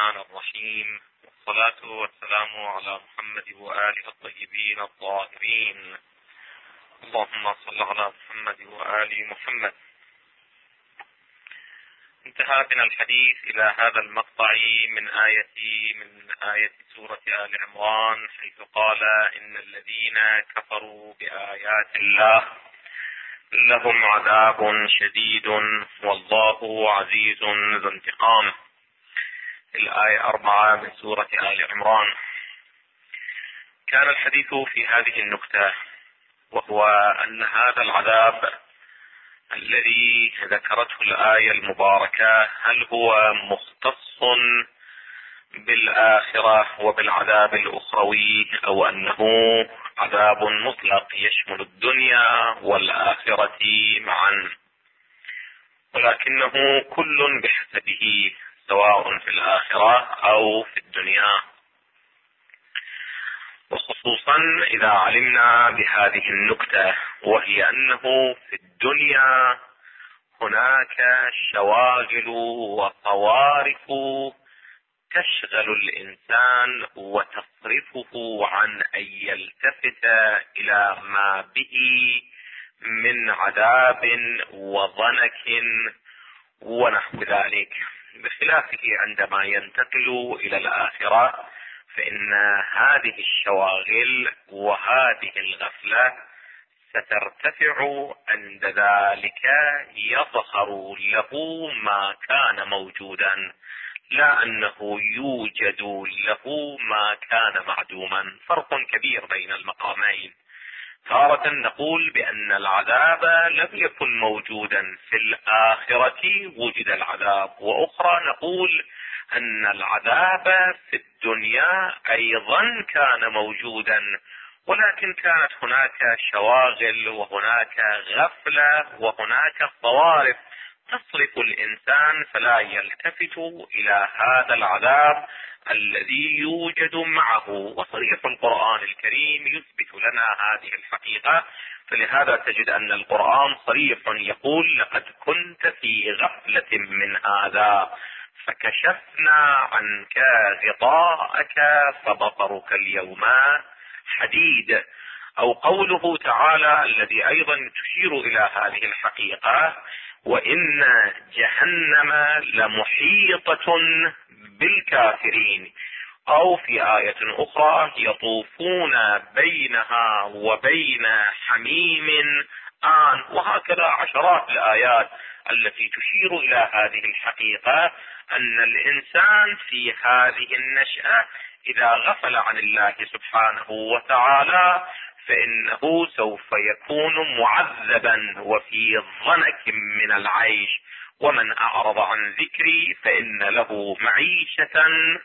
الرحمن الرحيم، والصلاة والسلام على محمد وآله الطيبين الطاهرين. اللهم صل على محمد وآل محمد. انتهى بنا الحديث إلى هذا المقطع من آية سورة آل عمران، حيث قال: إن الذين كفروا بآيات الله لهم عذاب شديد والله عزيز ذو انتقام. الآية 4 من سورة آل عمران. كان الحديث في هذه النكتة، وهو أن هذا العذاب الذي ذكرته الآية المباركة هل هو مختص بالآخرة وبالعذاب الأخروي، أو أنه عذاب مطلق يشمل الدنيا والآخرة معا، ولكنه كل بحسبه سواء في الآخرة أو في الدنيا. وخصوصا إذا علمنا بهذه النكتة، وهي أنه في الدنيا هناك شواغل وطوارف تشغل الإنسان وتصرفه عن أن يلتفت إلى ما به من عذاب وضنك ونحو ذلك، بخلافه عندما ينتقل إلى الآخرة، فإن هذه الشواغل وهذه الغفلة سترتفع. عند ذلك يظهر له ما كان موجودا، لا أنه يوجد له ما كان معدوما. فرق كبير بين المقامين. تارة نقول بأن العذاب لم يكن موجودا في الآخرة وجد العذاب، وأخرى نقول أن العذاب في الدنيا أيضا كان موجودا، ولكن كانت هناك شواغل وهناك غفلة وهناك طوارف تصرف الإنسان فلا يلتفت إلى هذا العذاب الذي يوجد معه. وصريح القرآن الكريم يثبت لنا هذه الحقيقة، فلهذا تجد أن القرآن صريح يقول: لقد كنت في غفلة من هذا فكشفنا عنك غطاءك فبصرك اليوم حديد. أو قوله تعالى الذي أيضا تشير إلى هذه الحقيقة: وإن جهنم لمحيطة بالكافرين. أو في آية أخرى: يطوفون بينها وبين حميم آن. وهكذا عشرات الآيات التي تشير إلى هذه الحقيقة، أن الإنسان في هذه النشأة إذا غفل عن الله سبحانه وتعالى فإنه سوف يكون معذبا وفي ضنك من العيش. ومن أعرض عن ذكري فإن له معيشة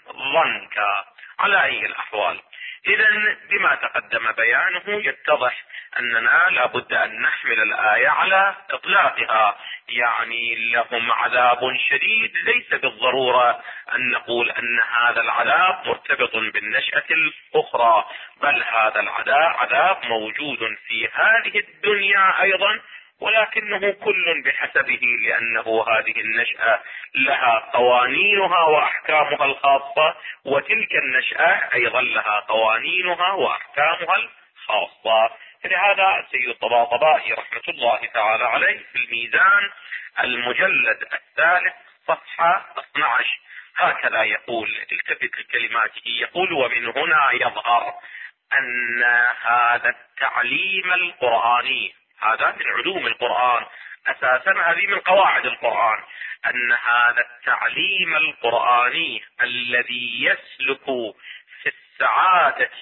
ضنكا. على أي الأحوال، إذن بما تقدم بيانه يتضح أننا لابد أن نحمل الآية على إطلاقها، يعني لهم عذاب شديد. ليس بالضرورة أن نقول أن هذا العذاب مرتبط بالنشأة الأخرى، بل هذا العذاب موجود في هذه الدنيا أيضا، ولكنه كل بحسبه، لأنه هذه النشأة لها قوانينها وأحكامها الخاصة، وتلك النشأة أيضا لها قوانينها وأحكامها الخاصة. لهذا سيد الطباطبائي رحمة الله تعالى عليه في الميزان المجلد 3 صفحة 12 هكذا يقول، التفت لكلماته، يقول: ومن هنا يظهر أن هذا التعليم القرآني، هذا من علوم القرآن أساسا، هذه من قواعد القرآن، أن هذا التعليم القرآني الذي يسلك في السعادة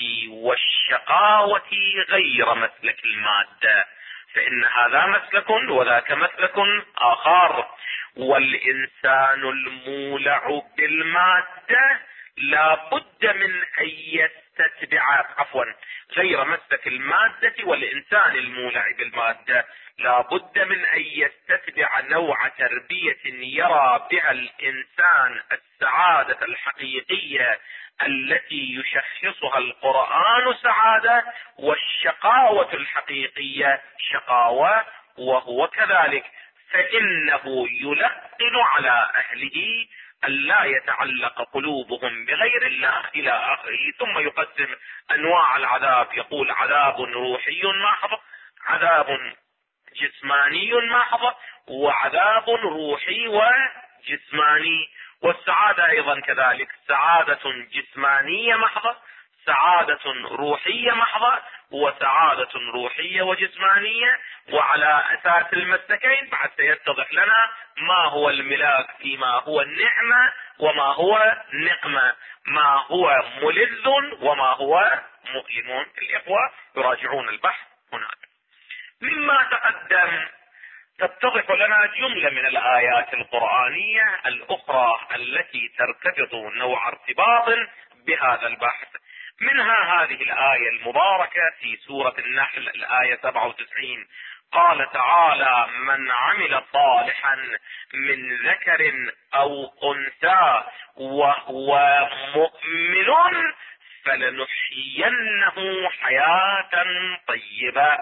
والشقاوة غير مسلك المادة، فإن هذا مسلك وذاك مسلك آخر. والإنسان المولع بالمادة لا بد من أن يستتبع، غير مسلك المادة، والإنسان المولع بالمادة لا بد من أن يستتبع نوع تربية يرى بها الإنسان السعادة الحقيقية التي يشخصها القرآن سعادة، والشقاوة الحقيقية شقاوة، وهو كذلك، فإنه يلقن على أهله أن لا يتعلق قلوبهم بغير الله إلى آخره. ثم يقدم أنواع العذاب، يقول عذاب روحي محض، عذاب جسماني محض، وعذاب روحي وجسماني. والسعادة أيضا كذلك، سعادة جسمانية محضة، سعادة روحية محضة، وسعادة روحية وجسمانية. وعلى أساس المسلكين بعد سيتضح لنا ما هو الملاك فيما هو النعمة وما هو نقمة، ما هو ملذ وما هو مؤلم. الإخوة يراجعون البحث هناك. مما تقدم تتضح لنا جملة من الآيات القرآنية الأخرى التي ترتبط نوع ارتباط بهذا البحث. منها هذه الآية المباركة في سورة النحل الآية 97، قال تعالى: من عمل صالحا من ذكر أو أنثى وهو مؤمن فلنحيينه حياة طيبة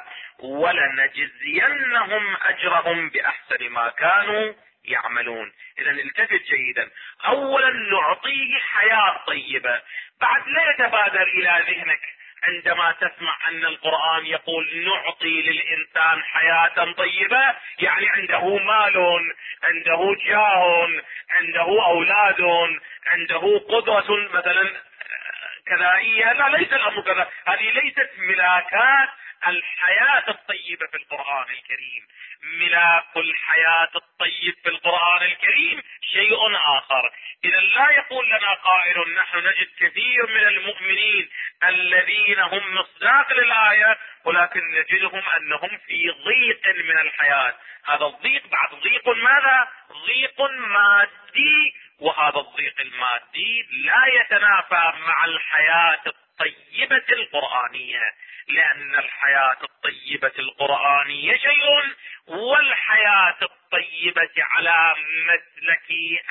ولنجزينهم أجرهم بأحسن ما كانوا يعملون. إذا التفت جيدا، أولا نعطيه حياة طيبة. بعد لا يتبادر إلى ذهنك عندما تسمع أن القرآن يقول نعطي للإنسان حياة طيبة يعني عنده مال، عنده جاه، عنده أولاد، عنده قدرة مثلا كذائية. لا، ليس الأمر كذا. هذه ليست ملاكات الحياة الطيبة في القرآن الكريم. ملاك الحياة الطيب في القرآن الكريم شيء آخر. إذا لا يقول لنا قائل نحن نجد كثير من المؤمنين الذين هم مصداق للآية، ولكن نجدهم أنهم في ضيق من الحياة. هذا الضيق بعد ضيق ماذا؟ ضيق مادي، وهذا الضيق المادي لا يتنافى مع الحياة الطيبة القرآنية، لأن الحياة الطيبة القرآنية شيء، والحياة الطيبة على مسلك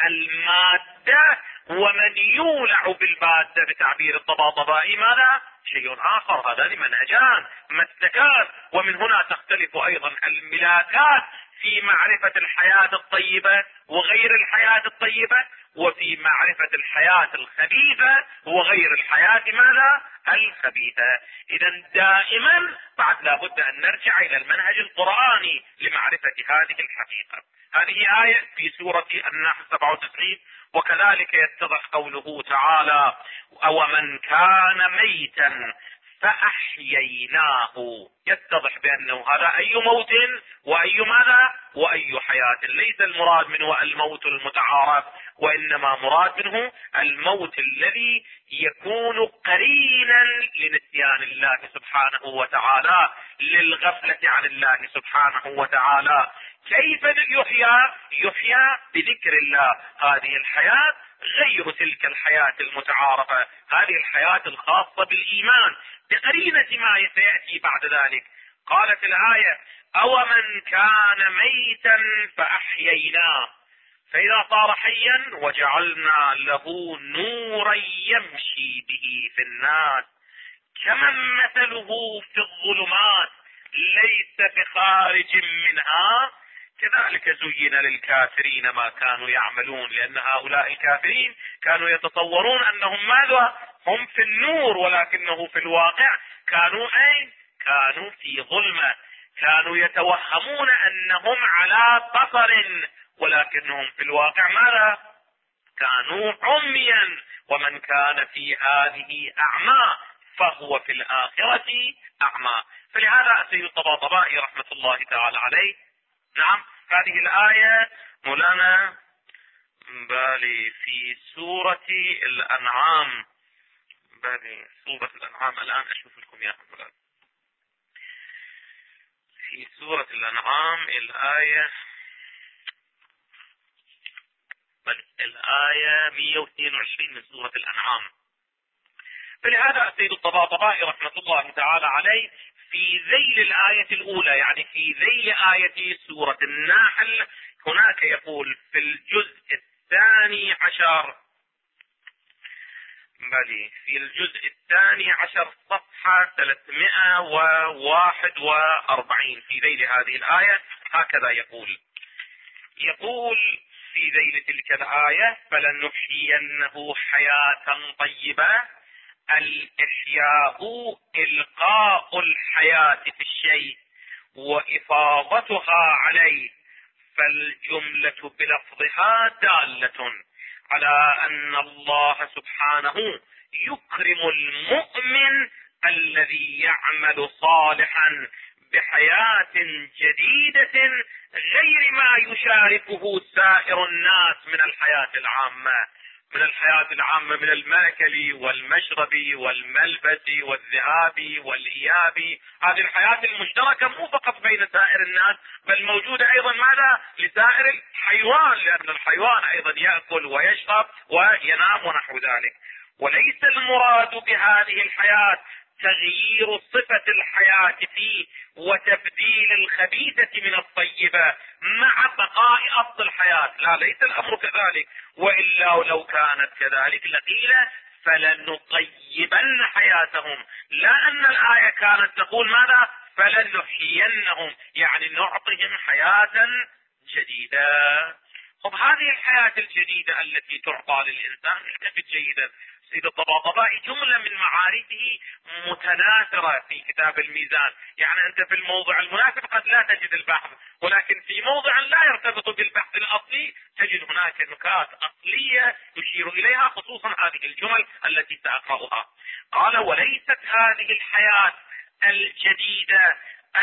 المادة ومن يولع بالمادة بتعبير الطباطبائي ماذا؟ شيء آخر. هذان منهجان مسلكان. ومن هنا تختلف أيضا الملاكات في معرفة الحياة الطيبة وغير الحياة الطيبة، وفي معرفة الحياة الخبيثة وغير الحياة ماذا؟ الخبيثة. إذا دائما بعد لابد أن نرجع إلى المنهج القرآني لمعرفة هذه الحقيقة. هذه آية في سورة النحل 97. وكذلك يتضح قوله تعالى: أومن كان ميتا فأحييناه. يتضح بأنه هذا أي موت وأي ماذا وأي حياة. ليس المراد منه الموت المتعارف، وإنما مراد منه الموت الذي يكون قرينا لنسيان الله سبحانه وتعالى، للغفلة عن الله سبحانه وتعالى. كيف يحيى؟ يحيى بذكر الله. هذه الحياة غير تلك الحياة المتعارفة، هذه الحياة الخاصة بالإيمان بقرينة ما سيأتي بعد ذلك. قالت الآية: أومن كان ميتا فأحييناه فإذا صار حيا وجعلنا له نورا يمشي به في الناس كمن مثله في الظلمات ليس بخارج منها كذلك زين للكافرين ما كانوا يعملون. لأن هؤلاء الكافرين كانوا يتصورون أنهم ماذا؟ هم في النور، ولكنه في الواقع كانوا أين؟ كانوا في ظلمة. كانوا يتوهمون أنهم على بصر، ولكنهم في الواقع ماذا؟ كانوا عميا. ومن كان في هذه أعمى فهو في الآخرة أعمى. فلهذا السيد الطباطبائي رحمة الله تعالى عليه، نعم، هذه الآية مولانا بالي في سورة الأنعام، بالي سورة الأنعام الآن أشوف لكم يا مولانا، في سورة الأنعام الآية 122 من سورة الأنعام. فلهذا السيد الطباطبائي رحمة الله تعالى عليه في ذيل الآية الأولى، يعني في ذيل آية سورة النحل، هناك يقول في الجزء الثاني عشر، في الجزء الثاني عشر صفحة 341 في ذيل هذه الآية هكذا يقول: في ذيل تلك الآية فلنحيينه حياة طيبة. الإحياء إلقاء الحياة في الشيء وإفاضتها عليه، فالجملة بلفظها دالة على أن الله سبحانه يكرم المؤمن الذي يعمل صالحا بحياة جديدة غير ما يشاركه سائر الناس من الحياة العامة، من المأكل والمشرب والملبس والذهاب والإياب. هذه الحياة المشتركة مو فقط بين سائر الناس، بل موجودة أيضا ماذا لسائر الحيوان، لأن الحيوان أيضا يأكل ويشرب وينام ونحو ذلك. وليس المراد بهذه الحياة تغيير صفة الحياة فيه وتبديل الخبيثة من الطيبة مع بقاء أصل الحياة، لا، ليس الأمر كذلك، وإلا لو كانت كذلك لقيل فلنطيبن حياتهم، لا أن الآية كانت تقول ماذا؟ فلنحيينهم، يعني نعطيهم حياة جديدة. طب هذه الحياة الجديدة التي تعطى للإنسان، التفت جيدا، سيد الطباطبائي جملة من معارفه متناثرة في كتاب الميزان، يعني أنت في الموضع المناسب قد لا تجد البحث، ولكن في موضع لا يرتبط بالبحث الأصلي تجد هناك نكات أصلية يشير إليها، خصوصا هذه الجمل التي سأقرأها. قال: وليست هذه الحياة الجديدة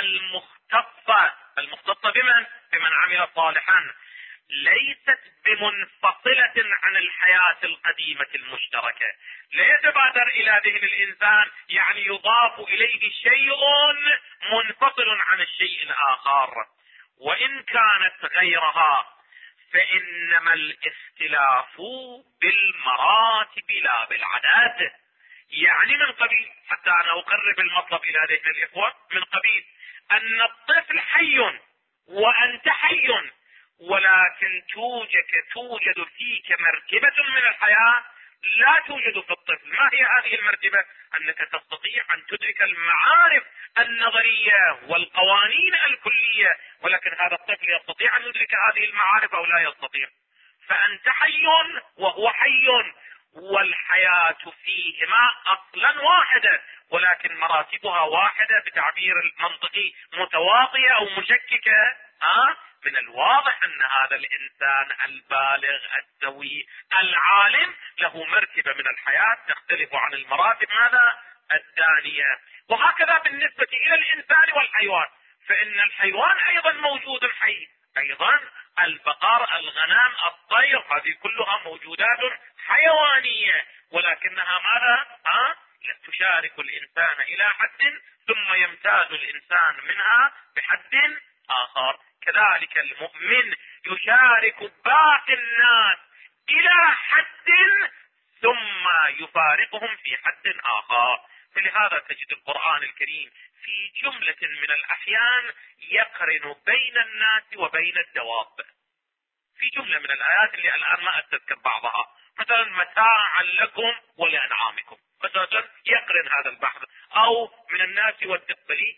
المختصة بمن عمل صالحا، ليست بمنفصلة عن الحياة القديمة المشتركة. لا يتبادر إلى ذهن الإنسان يعني يضاف إليه شيء منفصل عن الشيء الآخر، وإن كانت غيرها فإنما الاختلاف بالمراتب لا بالعدد. يعني من قبيل، حتى أنا أقرب المطلب إلى ذهن الإخوة، من قبيل أن الطفل حي وأنت حي، ولكن توجد فيك مرتبة من الحياة لا توجد في الطفل. ما هي هذه المرتبة؟ أنك تستطيع أن تدرك المعارف النظرية والقوانين الكلية، ولكن هذا الطفل يستطيع أن يدرك هذه المعارف أو لا يستطيع. فأنت حي وهو حي، والحياة فيهما أصلا واحدة، ولكن مراتبها واحدة بتعبير المنطقي متواطية أو مشككة. من الواضح أن هذا الإنسان البالغ السوي العالم له مرتبة من الحياة تختلف عن المراتب ماذا؟ الثانية. وهكذا بالنسبة إلى الإنسان والحيوان، فإن الحيوان أيضا موجود حي، أيضا البقر، الغنم، الطير، هذه كلها موجودات حيوانية، ولكنها ماذا؟ تشارك الإنسان إلى حد ثم يمتاز الإنسان منها بحد آخر. كذلك المؤمن يشارك باقي الناس إلى حد ثم يفارقهم في حد آخر. فلهذا تجد القرآن الكريم في جملة من الأحيان يقرن بين الناس وبين الدواب، في جملة من الآيات اللي الآن ما أتذكر بعضها، مثلا متاعا لكم ولأنعامكم، مثلا يقرن هذا البحث، أو من الناس والدبلي،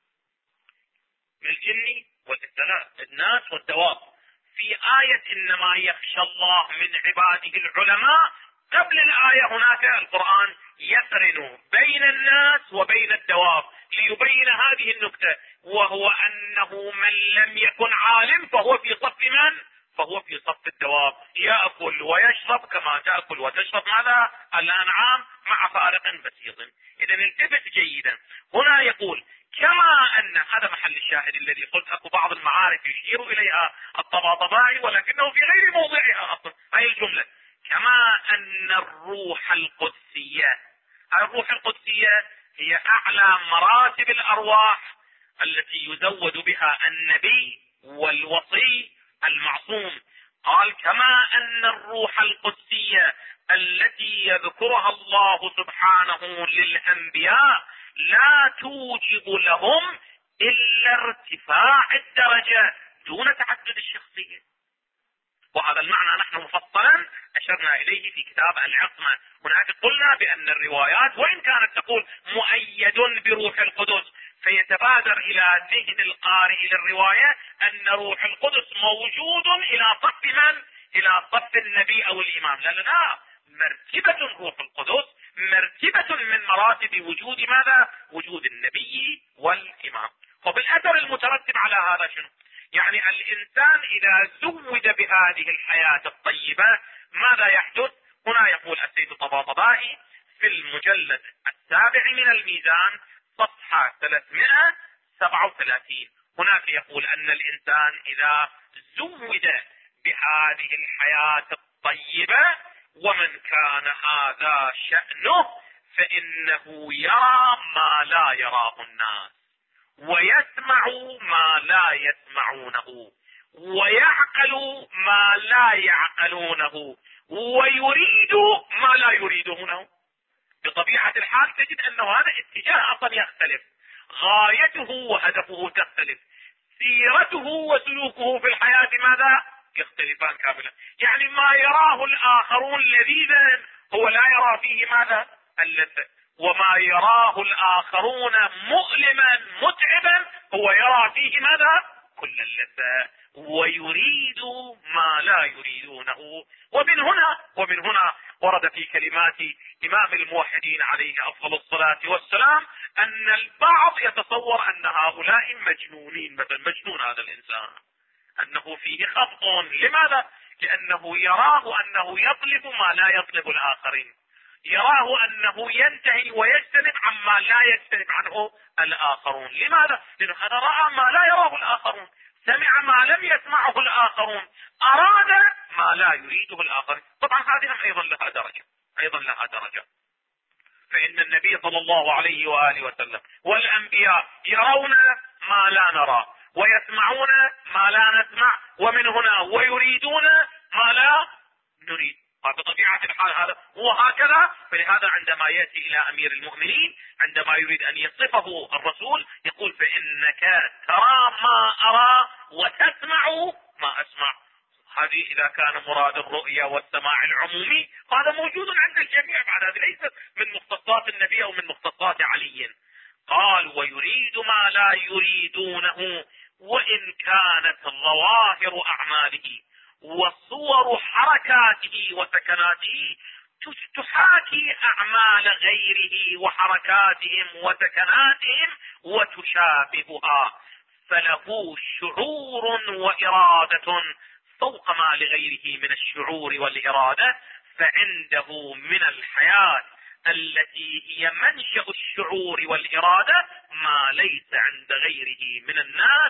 من الجن والناس والدواب. في آية إنما يخشى الله من عباده العلماء، قبل الآية هناك القرآن يقرن بين الناس وبين الدواب ليبين هذه النكتة، وهو أنه من لم يكن عالم فهو في صف من؟ فهو في صف الدواب، يأكل ويشرب كما تأكل وتشرب ماذا؟ الأنعام، مع فارق بسيط. إذا التفت جيدا، هنا يقول كما أن هذا محل الشاهد الذي قلت أكو بعض المعارف يشير إليها الطباطبائي ولكنه في غير موضعها أصلا. هذه الجملة كما أن الروح القدسية، الروح القدسية هي أعلى مراتب الأرواح التي يزود بها النبي والوصي المعصوم. قال كما أن الروح القدسية التي يذكرها الله سبحانه للأنبياء لا توجب لهم إلا ارتفاع الدرجة دون تعدد الشخصية. وهذا المعنى نحن مفصلا أشرنا إليه في كتاب العصمة. هناك قلنا بأن الروايات وإن كانت تقول مؤيد بروح القدس، فيتبادر إلى ذهن القارئ للرواية أن روح القدس موجود إلى صف من؟ الى صف النبي او الامام، لا، مرتبة روح القدس، مرتبة من مراتب وجود ماذا؟ وجود النبي والامام. وبالاثر المترتب على هذا شنو؟ يعني الانسان اذا زود بهذه الحياة الطيبة ماذا يحدث؟ هنا يقول السيد الطباطبائي في المجلد 7 من الميزان صفحة 337، هناك يقول ان الانسان اذا زود بهذه الحياة الطيبة ومن كان هذا شأنه فانه يرى ما لا يراه الناس، ويسمع ما لا يسمعونه، ويعقل ما لا يعقلونه، ويريد ما لا يريدونه. بطبيعة الحال تجد انه هذا اتجاه اصلا يختلف، غايته وهدفه تختلف، سيرته وسلوكه في الحياة ماذا؟ يختلفان كاملا. يعني ما يراه الاخرون لذيذا هو لا يرى فيه ماذا؟ اللذة، وما يراه الاخرون مؤلما متعبا هو يرى فيه ماذا؟ كل اللذة، ويريد ما لا يريدونه. ومن هنا ورد في كلمات امام الموحدين عليه افضل الصلاة والسلام ان البعض يتصور ان هؤلاء مجنونين، مثلا مجنون هذا الانسان انه فيه خطأ. لماذا؟ لانه يراه انه يطلب ما لا يطلب الاخرين، يراه انه ينتهي ويجتنب عما لا يجتنب عنه الاخرون. لماذا؟ لانه هذا رأى ما لا يراه الاخرون، سمع ما لم يسمعه الاخرون، اراد ما لا يريده الاخرين. طبعا هذه ايضا لها درجة، فان النبي صلى الله عليه وآله وسلم والانبياء يرون ما لا نرى، ويسمعون ما لا نسمع، ومن هنا ويريدون ما لا نريد. بطبيعة الحال هذا وهكذا. فلهذا عندما يأتي الى امير المؤمنين عندما يريد ان يصفه الرسول يقول فانك ترى ما ارى وتسمع ما اسمع. هذه اذا كان مراد الرؤية والسماع العمومي هذا موجود عند الجميع، بعد هذه ليست من مختصات النبي او من مختصات علي. قال ويريد ما لا يريدونه، وان كانت ظواهر اعماله وصور حركاته وسكناته تحاكي اعمال غيره وحركاتهم وسكناتهم وتشابهها، فله شعور وارادة فوق ما لغيره من الشعور والارادة، فعنده من الحياة التي هي منشأ الشعور والارادة ما ليس عند غيره من الناس.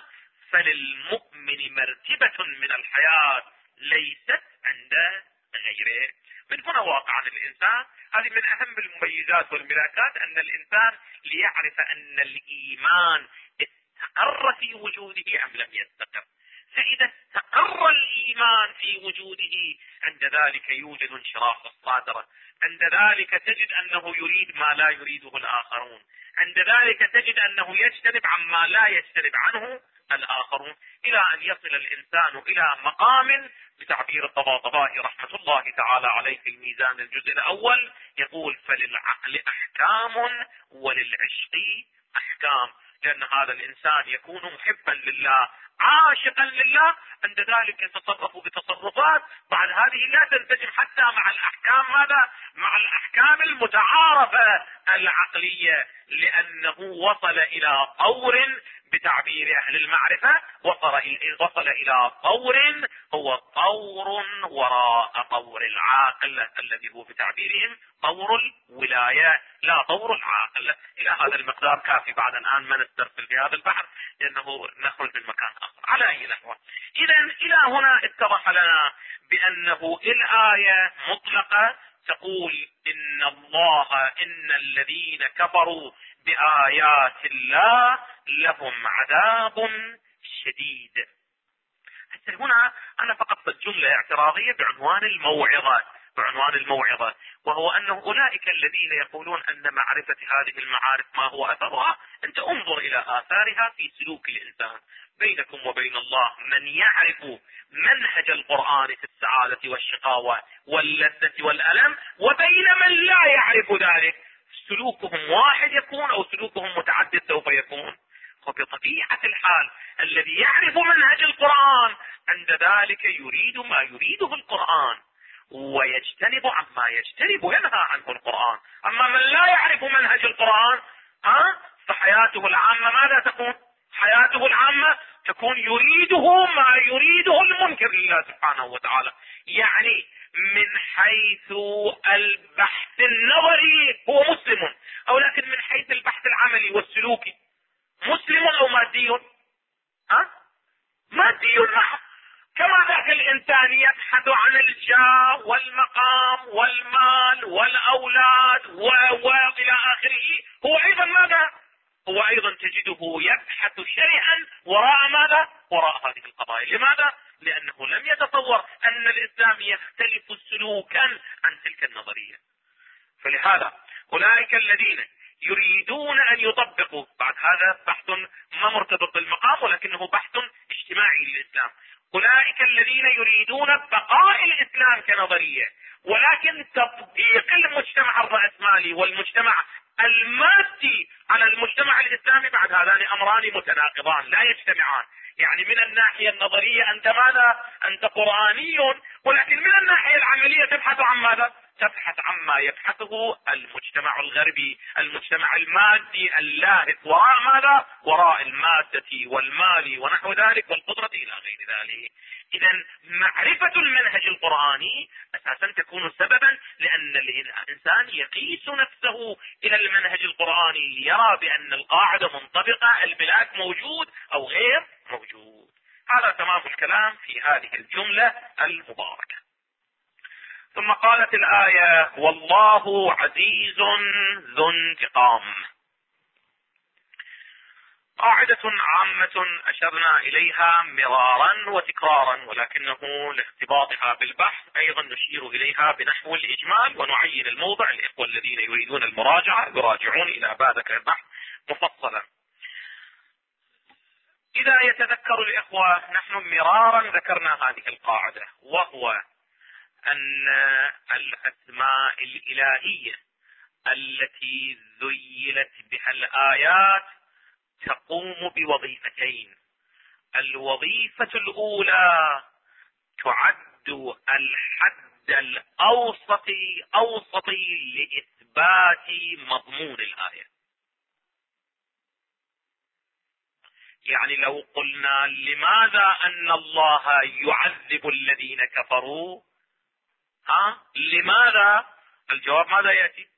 فللمؤمن مرتبة من الحياة ليست عند غيره. من هنا واقعا الانسان، هذه من اهم المميزات والملاكات، ان الانسان ليعرف ان الايمان استقر في وجوده ام لم يستقر. فاذا استقر الايمان في وجوده عند ذلك يوجد انشراح الصدر، عند ذلك تجد انه يريد ما لا يريده الاخرون، عند ذلك تجد انه يجتنب عما لا يجتنب عنه الاخرون، الى ان يصل الانسان الى مقام بتعبير الطباطبائي رحمة الله تعالى عليه في الميزان الجزء الاول يقول فللعقل احكام وللعشق احكام. لان هذا الانسان يكون محبا لله عاشقا لله، عند ذلك يتصرف بتصرفات بعد هذه لا تنسجم حتى مع الاحكام ماذا؟ مع الاحكام المتعارفة العقلية، لانه وصل الى طور بتعبير اهل المعرفة وصل الى طور هو طور وراء طور العاقل الذي هو بتعبيرهم طور الولاية لا طور العاقل. الى هذا المقدار كافي، بعد الان ما نسترسل في هذا البحر لانه نخرج من مكان اخر. على اي نحو، اذا الى هنا اتضح لنا بانه الآية مطلقة تقول ان الذين كفروا بآيات الله لهم عذاب شديد. حتى هنا انا فقط جملة اعتراضية بعنوان الموعظة، وهو انه اولئك الذين يقولون ان معرفة هذه المعارف ما هو اثرها، انت انظر الى اثارها في سلوك الانسان. بينكم وبين الله من يعرف منهج القرآن في السعادة والشقاوة واللذة والألم، وبين من لا يعرف ذلك، سلوكهم واحد يكون او سلوكهم متعدد سوف يكون. وبطبيعة الحال الذي يعرف منهج القرآن عند ذلك يريد ما يريده القرآن ويجتنب عما يجتنب وينهى عنه القرآن. أما من لا يعرف منهج القرآن فحياته العامة ماذا تكون؟ حياته العامة تكون يريده ما يريده المنكر لله سبحانه وتعالى. يعني من حيث البحث النظري هو مسلم، أو لكن من حيث البحث العملي والسلوكي مسلم أو مادي؟ مادي محض. كما ذاك الإنسان يبحث عن الجاه والمقام والمال والأولاد وإلى آخره، هو أيضا ماذا؟ هو أيضا تجده يبحث شيئا وراء ماذا؟ وراء هذه القضايا. لماذا؟ لأنه لم يتصور أن الإسلام يختلف سلوكا عن تلك النظرية. فلهذا أولئك الذين يريدون أن يطبقوا، بعد هذا بحث ما مرتبط بالمقام ولكنه بحث اجتماعي للإسلام، أولئك الذين يريدون بقاء الإسلام كنظرية ولكن تطبيق المجتمع الرأسمالي والمجتمع المادي على المجتمع الإسلامي، بعد هذان أمران متناقضان لا يجتمعان. يعني من الناحية النظرية أنت ماذا؟ أنت قرآني، ولكن من الناحية العملية تبحث عن ماذا؟ تبحث عما يبحثه المجتمع الغربي، المجتمع المادي اللاهث وراء ماذا؟ وراء المادة والمال ونحو ذلك والقدرة إلى غير ذلك. إذا معرفة المنهج القرآني أساسا تكون سببا لأن الإنسان يقيس نفسه إلى المنهج القرآني ليرى بأن القاعدة منطبقة، الملاك موجود أو غير موجود. هذا تمام الكلام في هذه الجملة المباركة. ثم قالت الآية: والله عزيز ذو انتقام. قاعدة عامة أشرنا إليها مرارا وتكرارا، ولكنه لاختباطها بالبحث أيضا نشير إليها بنحو الإجمال ونعين الموضع. الإخوة الذين يريدون المراجعة يراجعون إلى ذلك البحث مفصلا. إذا يتذكر الإخوة نحن مرارا ذكرنا هذه القاعدة، وهو أن الأسماء الإلهية التي ذيلت بها الآيات تقوم بوظيفتين. الوظيفة الأولى تعد الحد الأوسطي لإثبات مضمون الآية. يعني لو قلنا لماذا أن الله يعذب الذين كفروا، لماذا؟ الجواب ماذا يأتي؟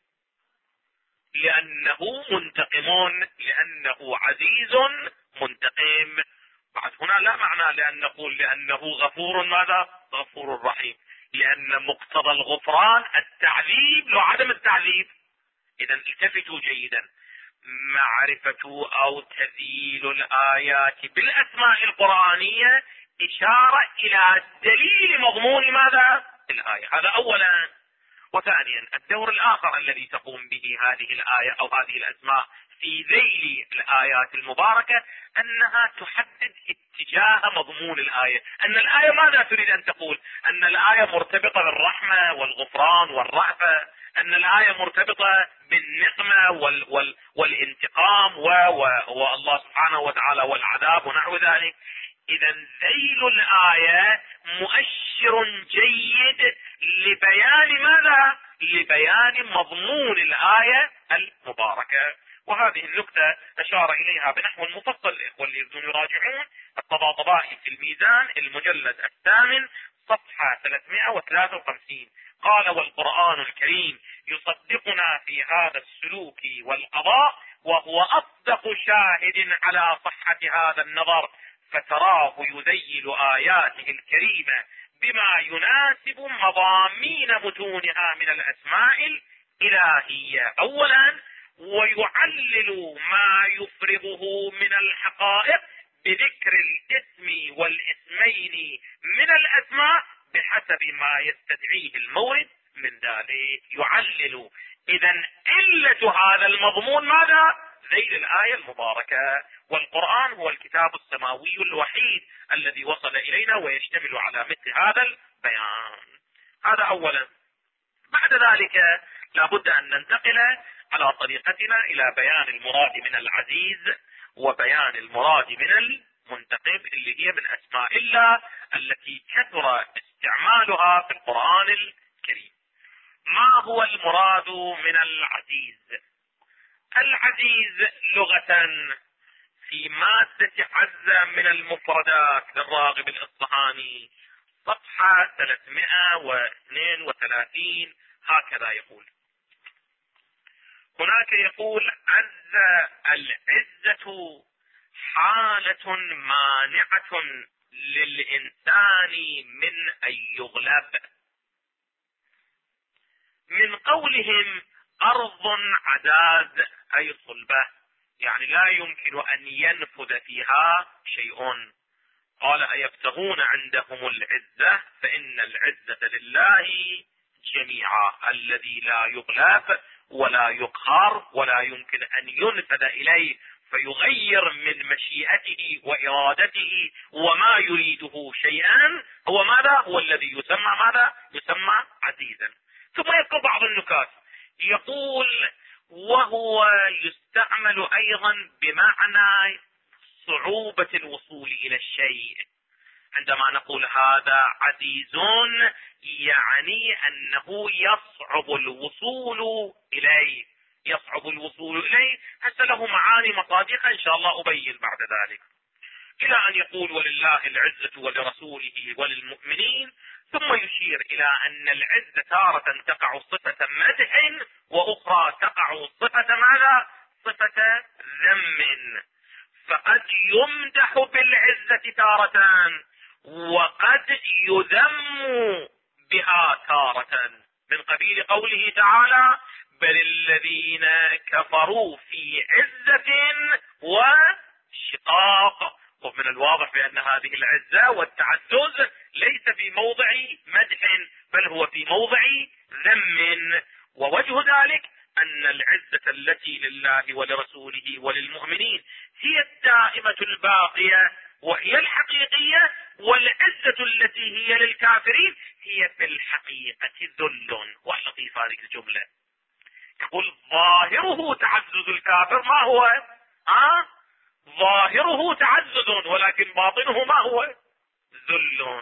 لأنه منتقم، لأنه عزيز منتقم. بعد هنا لا معنى لأنه غفور ماذا؟ غفور رحيم، لأن مقتضى الغفران التعذيب لو عدم التعذيب. إذا التفتوا جيدا، معرفة أو تذييل الآيات بالأسماء القرآنية إشارة إلى دليل مضمون ماذا؟ الآية. هذا أولا. وثانيا الدور الآخر الذي تقوم به هذه الآية أو هذه الأسماء في ذيل الآيات المباركة أنها تحدد اتجاه مضمون الآية. أن الآية ماذا تريد أن تقول؟ أن الآية مرتبطة بالرحمة والغفران والرأفة، أن الآية مرتبطة بالنقمة والانتقام والله سبحانه وتعالى والعذاب ونحو ذلك. إذا ذيل الآية مؤشر جيد لبيان ماذا؟ لبيان مضمون الآية المباركة. وهذه النقطة أشار إليها بنحو مفصل الإخوة اللي يريدون يراجعون الطباطبائي في الميزان المجلد 8 صفحة 353. قال: والقرآن الكريم يصدقنا في هذا السلوك والقضاء، وهو أصدق شاهد على صحة هذا النظر، فتراه يذيل آياته الكريمة بما يناسب مضامين متونها من الأسماء الإلهية أولا، ويعلل ما يفرضه من الحقائق بذكر الاسم والاسمين من الأسماء بحسب ما يستدعيه المورد من ذلك. يعلل. إذا علة هذا المضمون ماذا؟ ذيل الآية المباركة. والقرآن هو الكتاب السماوي الوحيد الذي وصل إلينا ويشتمل على مثل هذا البيان. هذا أولا. بعد ذلك لابد أن ننتقل على طريقتنا إلى بيان المراد من العزيز وبيان المراد من منتقم، اللي هي من اسماء الله التي كثر استعمالها في القرآن الكريم. ما هو المراد من العزيز؟ العزيز لغة في مادة عز من المفردات للراغب الإصفهاني صفحة 332 هكذا يقول. هناك يقول: عز العزة حالة مانعة للإنسان من أن يغلب. من قولهم أرض عداد أي صلبة، يعني لا يمكن أن ينفذ فيها شيء. قال: أيبتغون عندهم العزة فإن العزة لله جميعا، الذي لا يغلب ولا يقهر ولا يمكن أن ينفذ إليه فيغير من مشيئته وإرادته وما يريده شيئا، هو ماذا؟ هو الذي يسمى ماذا؟ يسمى عزيزا. ثم يذكر بعض النكات، يقول: وهو يستعمل أيضا بمعنى صعوبة الوصول إلى الشيء. عندما نقول هذا عزيز يعني أنه يصعب الوصول إليه، يصعب الوصول إليه. هسه له معاني مصادق إن شاء الله أبين بعد ذلك، إلى أن يقول: ولله العزة ولرسوله وللمؤمنين. ثم يشير إلى أن العزة تارة تقع صفة مدح، وأخرى تقع صفة ماذا؟ صفة ذم. فقد يمدح بالعزة تارة وقد يذم بها تارة، من قبيل قوله تعالى: بل الذين كفروا في عزة وشقاق. ومن الواضح بأن هذه العزة والتعزز ليس في موضع مدح، بل هو في موضع ذم. ووجه ذلك أن العزة التي لله ولرسوله وللمؤمنين هي الدائمة الباقية وهي الحقيقية، والعزة التي هي للكافرين هي في الحقيقة ذل. ولطيف هذه الجملة، يقول: ظاهره تعزز الكافر، ما هو؟ ظاهره تعزز، ولكن باطنه ما هو؟ ذل.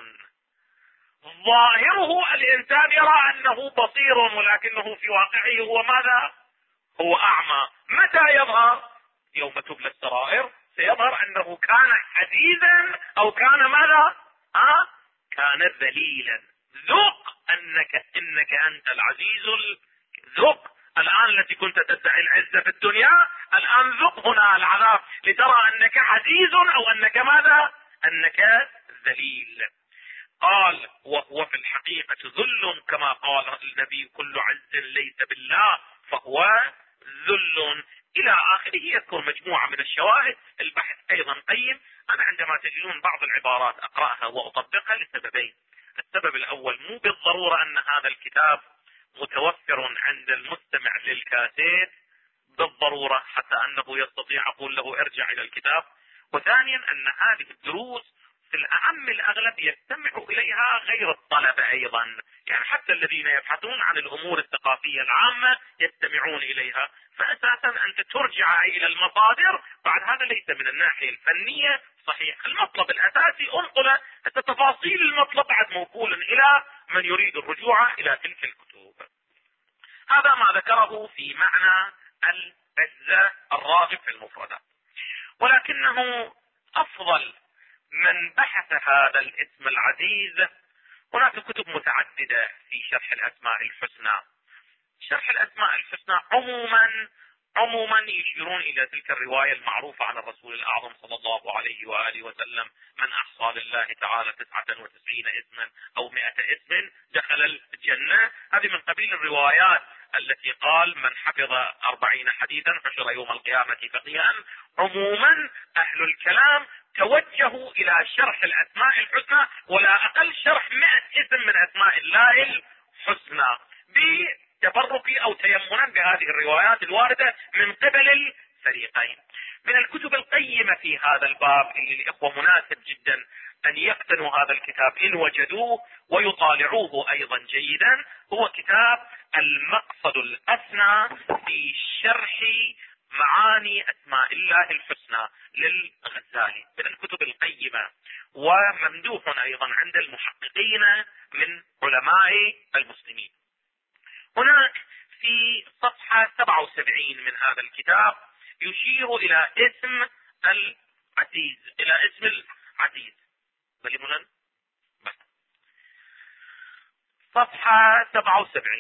ظاهره الإنسان يرى أنه بصير، ولكنه في واقعه هو ماذا؟ هو أعمى. متى يظهر؟ يوم تبلى السرائر سيظهر أنه كان عزيزا أو كان ماذا؟ كان ذليلا. ذق إنك أنت العزيز ذق. الآن التي كنت تدعي العزة في الدنيا، الآن ذق هنا العذاب لترى أنك عزيز أو أنك ماذا؟ أنك ذليل. قال: وهو في الحقيقة ذل، كما قال النبي: كل عز ليس بالله فهو ذل، إلى آخره. يذكر مجموعة من الشواهد. البحث أيضا قيم. أنا عندما تجدون بعض العبارات أقرأها وأطبقها لسببين. السبب الأول: مو بالضرورة أن هذا الكتاب متوفر عند المستمع للكاسيت بالضرورة حتى أنه يستطيع أقول له ارجع إلى الكتاب. وثانيا أن هذه الدروس في الأعم الأغلب يستمع إليها غير الطلبة أيضا، يعني حتى الذين يبحثون عن الأمور الثقافية العامة يستمعون إليها. فأساسا أنت ترجع إلى المصادر. بعد هذا ليس من الناحية الفنية صحيح، المطلب الأساسي أنقله، تفاصيل المطلب بعد موكول إلى من يريد الرجوع إلى تلك الكتب. هذا ما ذكره في معنى العزة الراغب في المفردات. ولكنه أفضل من بحث هذا الاسم العزيز. هناك كتب متعددة في شرح الأسماء الحسنى. شرح الأسماء الحسنى عموما يشيرون إلى تلك الرواية المعروفة عن الرسول الأعظم صلى الله عليه وآله وسلم: من أحصى لله تعالى 99 اسما أو 100 اسم دخل الجنة. هذه من قبيل الروايات التي قال: من حفظ 40 حديثا حشر يوم القيامة فقيها. عموما أهل الكلام توجهوا إلى شرح الأسماء الحسنى، ولا أقل شرح 100 اسم من أسماء الله الحسنى، بتبرك أو تيمنا بهذه الروايات الواردة من قبل الفريقين. من الكتب القيمة في هذا الباب اللي الإخوة مناسب جدا أن يقتنوا هذا الكتاب إن وجدوه ويطالعوه أيضا جيدا، هو كتاب المقصد الأسنى في شرح معاني أسماء الله الحسنى للغزالي من الكتب القيمة، وممدوح أيضا عند المحققين من علماء المسلمين. هناك في صفحة 77 من هذا الكتاب يشير إلى اسم العزيز، إلى اسم العزيز. صفحة 77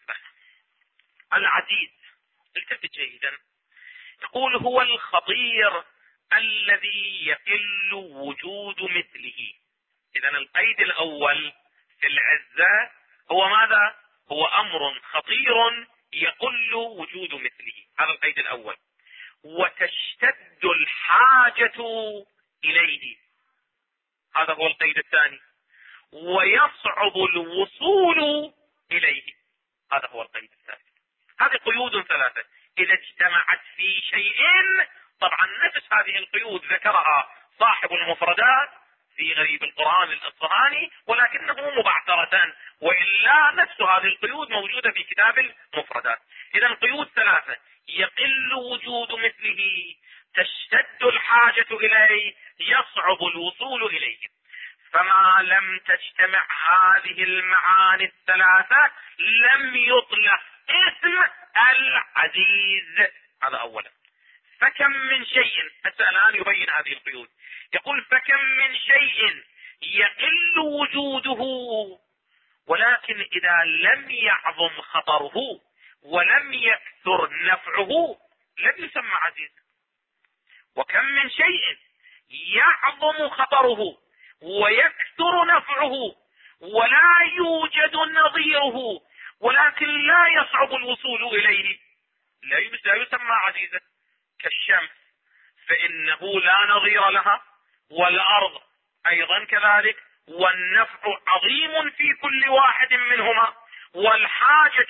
العزيز، التفت جيدا. يقول: هو الخطير الذي يقل وجود مثله. إذن القيد الأول في العزة هو ماذا؟ هو أمر خطير يقل وجود مثله، هذا القيد الأول. وتشتد الحاجة إليه، هذا هو القيد الثاني. ويصعب الوصول إليه، هذا هو القيد الثالث. هذه قيود ثلاثة إذا اجتمعت في شيء. طبعا نفس هذه القيود ذكرها صاحب المفردات في غريب القرآن الأصفهاني، ولكنه مبعثرة، وإلا نفس هذه القيود موجودة في كتاب المفردات. إذا القيود ثلاثة: يقل وجود مثله، تشتد الحاجة إليه، يصعب الوصول إليه. فما لم تجتمع هذه المعاني الثلاثة لم يطلق اسم العزيز. هذا أولا. فكم من شيء، الآن يبين هذه القيود. يقول: فكم من شيء يقل وجوده، ولكن إذا لم يعظم خطره ولم يكثر نفعه لم يسمى عزيز. وكم من شيء يعظم خطره ويكثر نفعه ولا يوجد نظيره ولكن لا يصعب الوصول إليه لا يسمى عزيزا. كالشمس فإنه لا نظير لها، والأرض أيضا كذلك، والنفع عظيم في كل واحد منهما، والحاجة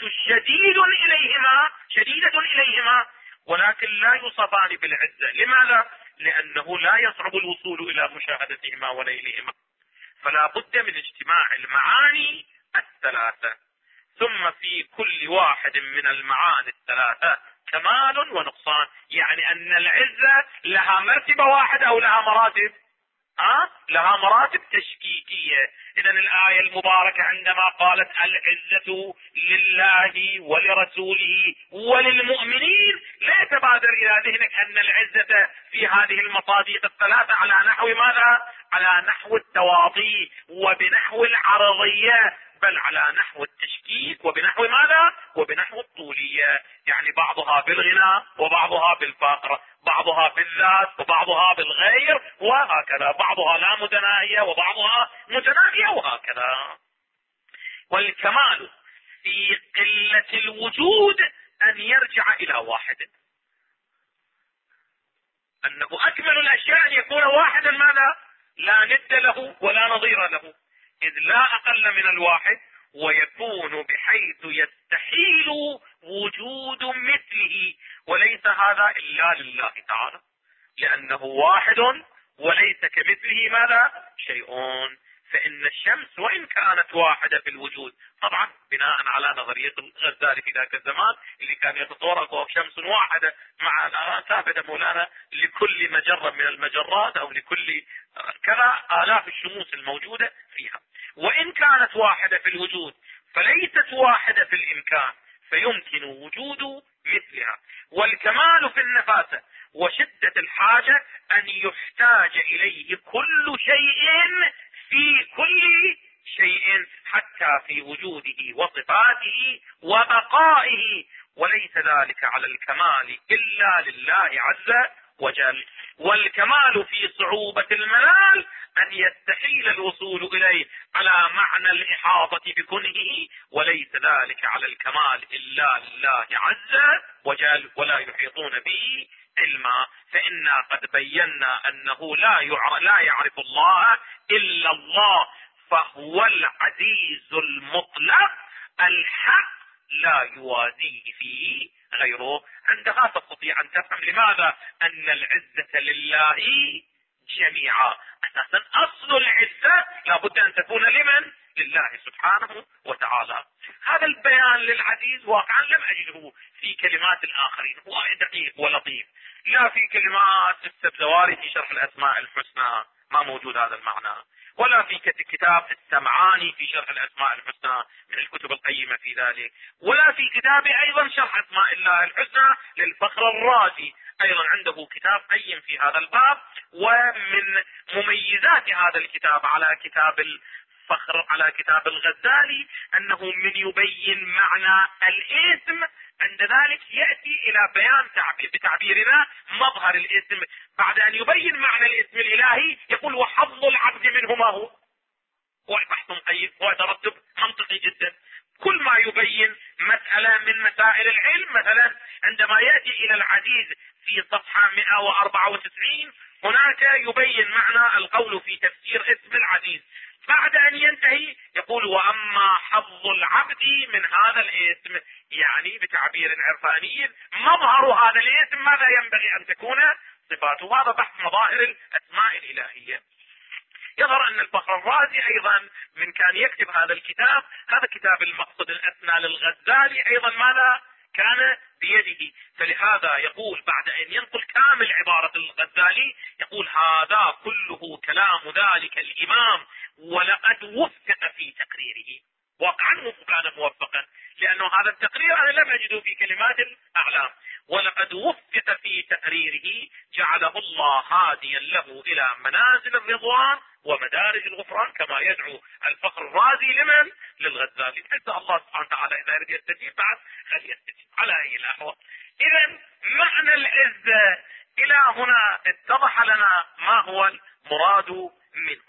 شديدة إليهما، ولكن لا يوصفان بالعزة. لماذا؟ لأنه لا يصعب الوصول إلى مشاهدتهما ونيلهما. فلا بد من اجتماع المعاني الثلاثة. ثم في كل واحد من المعاني الثلاثة كمال ونقصان، يعني أن العزة لها مرتبة واحدة أو لها مراتب؟ لها مراتب تشكيكية. إذن الآية المباركة عندما قالت العزة لله ولرسوله وللمؤمنين، لا يتبادر إلى ذهنك أن العزة في هذه المصادق الثلاثة على نحو ماذا؟ على نحو التواضي وبنحو العرضية، بل على نحو التشكيك وبنحو ماذا؟ وبنحو الطولية. يعني بعضها بالغنى وبعضها بالفقر، بعضها بالذات وبعضها بالغير، وهكذا، بعضها لا متناهية وبعضها متناهية، وهكذا. والكمال في قلة الوجود أن يرجع إلى واحد، أنه أكمل الأشياء أن يكون واحدا ماذا؟ لا ند له ولا نظير له، إذ لا أقل من الواحد، ويكون بحيث يستحيل وجود مثله، وليس هذا إلا لله تعالى، لأنه واحد وليس كمثله ماذا؟ شيء. فإن الشمس وإن كانت واحدة في الوجود، طبعا بناء على نظرية الغزالي في ذاك الزمان اللي كان يتصور أنه شمس واحدة مع ثابتة مولانا لكل مجرة من المجرات أو لكل كذا آلاف الشموس الموجودة فيها، وإن كانت واحدة في الوجود فليست واحدة في الإمكان، فيمكن وجود مثلها. والكمال في النفاسة وشدة الحاجة أن يحتاج إليه كل شيء في كل شيء، حتى في وجوده وصفاته وبقائه، وليس ذلك على الكمال إلا لله عز وجل. والكمال في صعوبة المنال أن يستحيل الوصول إليه على معنى الإحاطة بكنهه، وليس ذلك على الكمال إلا لله عز وجل، ولا يحيطون به علما. فإنا قد بينا أنه لا يعرف الله إلا الله، فهو العزيز المطلق الحق لا يوازيه فيه غيره. عندها تستطيع أن تفهم لماذا أن العزة لله جميعا. اساسا اصل العزة لابد ان تكون لمن؟ لله سبحانه وتعالى. هذا البيان للعزيز واقعا لم اجده في كلمات الاخرين، هو دقيق ولطيف. لا في كلمات السبزواري في شرح الاسماء الحسنى ما موجود هذا المعنى، ولا في كتاب السمعاني في شرح الاسماء الحسنى من الكتب القيمة في ذلك، ولا في كتاب ايضا شرح اسماء الله الحسنى للفخر الرازي، ايضا عنده كتاب قيم في هذا الباب. ومن مميزات هذا الكتاب على كتاب الفخر على كتاب الغزالي انه من يبين معنى الاسم، عند ذلك يأتي الى بيان بتعبيرنا مظهر الاسم. بعد ان يبين معنى الاسم الالهي يقول وحظ العبد منه ما هو بحث قيم وترتب منطقي جدا. كل ما يبين مسألة من مسائل العلم، مثلا عندما يأتي الى العزيز في صفحة 194 هناك يبين معنى القول في تفسير اسم العزيز، بعد ان ينتهي يقول واما حظ العبد من هذا الاسم، يعني بتعبير عرفاني مظهر هذا الاسم ماذا ينبغي ان تكون صفاته. هذا بحث مظاهر الاسماء الالهية. يظهر ان الفخر الرازي ايضا من كان يكتب هذا الكتاب، هذا كتاب المقصد الاسنى للغزالي ايضا ماذا كان بيده، فلهذا يقول بعد ان ينقل كامل عبارة الغزالي يقول هذا كله كلام ذلك الامام ولقد وفق في تقريره. واقعا كان موفقا، لانه هذا التقرير انا لم اجده في كلمات الاعلام. ولقد وفق في تقريره جعله الله هاديا له الى منازل الرضوان ومدارج الغفران، كما يدعو الفخر الرازي لمن؟ للغزالي. حتى الله سبحانه وتعالى اذا يريد يستجيب بعد فليستجيب على اي الاحوال. اذا معنى العزة الى هنا اتضح لنا ما هو المراد منه.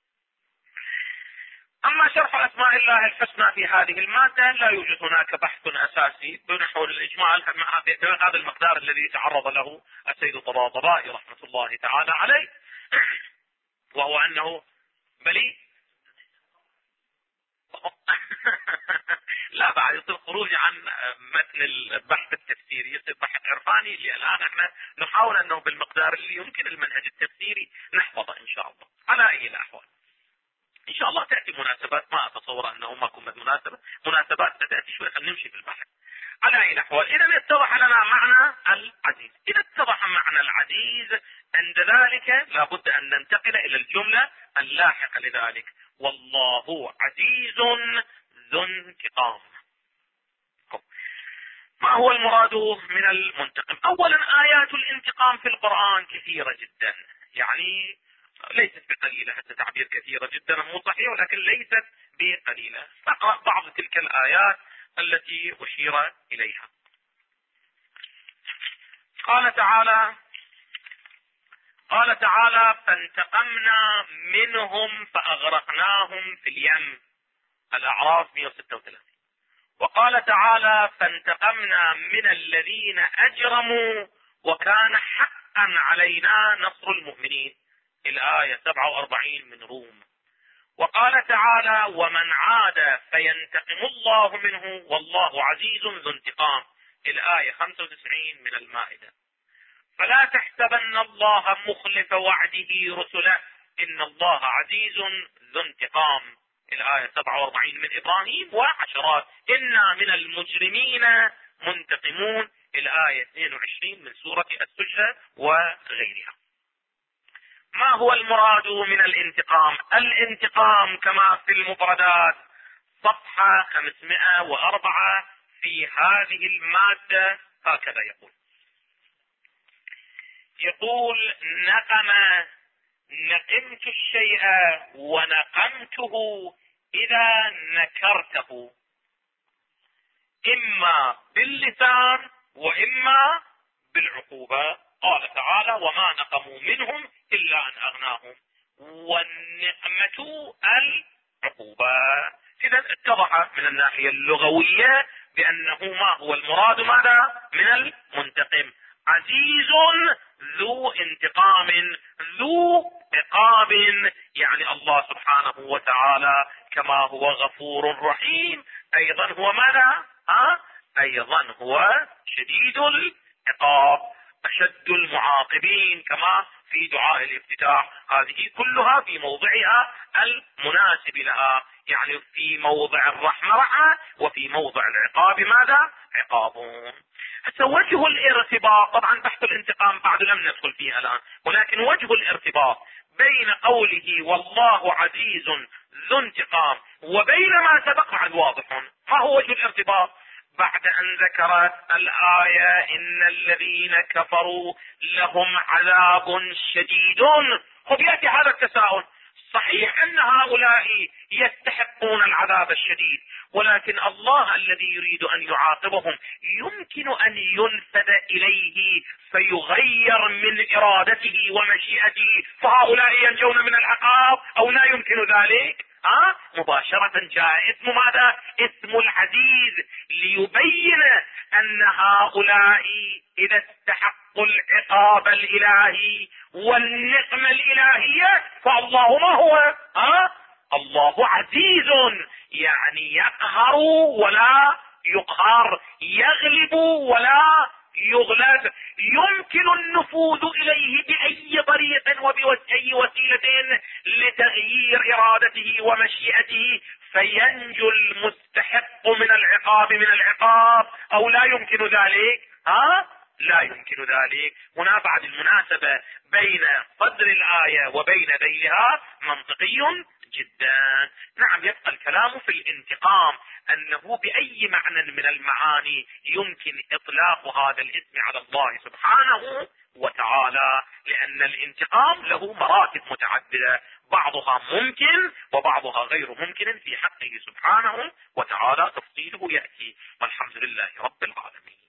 اما شرح اسماء الله الحسنى في هذه المادة لا يوجد هناك بحث اساسي بنحو الاجمال. هذا المقدار الذي تعرض له السيد الطباطبائي رحمة الله تعالى عليه، وهو انه بلي لا بعد يصير خروج عن متن البحث التفسيري، يصير بحث عرفاني اللي الان احنا نحاول انه بالمقدار اللي يمكن المنهج التفسيري نحفظه ان شاء الله على اي الاحوال. ان شاء الله تأتي مناسبات، ما اتصور انه ما كنت مناسبات ستأتي شوي، خلينا نمشي في البحث على اي الاحوال. اذا اتضح لنا معنى العزيز. اذا اتضح معنى العزيز عند ذلك لابد ان ننتقل الى الجملة اللاحقة لذلك، والله عزيز ذو انتقام. ما هو المراد من المنتقم؟ اولا ايات الانتقام في القرآن كثيرة جدا، يعني ليست بقليلة، حتى تعبير كثيرة جدا مو صحيح ولكن ليست بقليلة. نقرأ بعض تلك الآيات التي أشير إليها. قال تعالى فانتقمنا منهم فأغرقناهم في اليم، الأعراف 136. وقال تعالى فانتقمنا من الذين أجرموا وكان حقا علينا نصر المؤمنين، الآية 47 من روم. وقال تعالى ومن عاد فينتقم الله منه والله عزيز ذو انتقام، الآية 95 من المائدة. فلا تحسبن الله مخلف وعده رسله إن الله عزيز ذو انتقام، الآية 47 من إبراهيم وعشرات. إنا من المجرمين منتقمون، الآية 22 من سورة السجدة وغيرها. ما هو المراد من الانتقام؟ الانتقام كما في المفردات صفحة 504 في هذه المادة هكذا يقول نقمت الشيء ونقمته إذا نكرته، إما باللسان وإما بالعقوبة. قال تعالى وما نقموا منهم إلا أن أغناهم، والنقمة العقوبة. إذا اتضح من الناحية اللغوية بأنه ما هو المراد ماذا من المنتقم؟ عزيز ذو انتقام ذو عقاب، يعني الله سبحانه وتعالى كما هو غفور رحيم أيضا هو ماذا؟ أيضا هو شديد العقاب، أشد المعاقبين كما في دعاء الافتتاح، هذه كلها في موضعها المناسب لها، يعني في موضع الرحمة رحمة، وفي موضع العقاب ماذا؟ عقاب. هسه وجه الارتباط، طبعا بحث الانتقام بعد لم ندخل فيه الآن، ولكن وجه الارتباط بين قوله والله عزيز ذو انتقام وبين ما سبق بعد واضح. ما هو وجه الارتباط؟ بعد ان ذكرت الآية ان الذين كفروا لهم عذاب شديد، خب يأتي هذا التساؤل، صحيح ان هؤلاء يستحقون العذاب الشديد، ولكن الله الذي يريد ان يعاقبهم يمكن ان ينفذ اليه فيغير من ارادته ومشيئته فهؤلاء ينجون من العقاب او لا يمكن ذلك؟ مباشرة جاء اسم ماذا؟ اسم العزيز، ليبين ان هؤلاء اذا استحقوا العقاب الالهي والنقمة الالهية فالله ما هو؟ الله عزيز، يعني يقهر ولا يقهر، يغلب ولا يغلب، يمكن النفوذ اليه باي طريق وباي وسيلة لتغيير ارادته ومشيئته فينجو المستحق من العقاب او لا يمكن ذلك؟ لا يمكن ذلك. هنا بعد المناسبة بين صدر الآية وبين ذيلها منطقي جدا. نعم، يبقى الكلام في الانتقام انه باي معنى من المعاني يمكن اطلاق هذا الاسم على الله سبحانه وتعالى، لان الانتقام له مراتب متعددة، بعضها ممكن وبعضها غير ممكن في حقه سبحانه وتعالى، تفصيله يأتي، والحمد لله رب العالمين.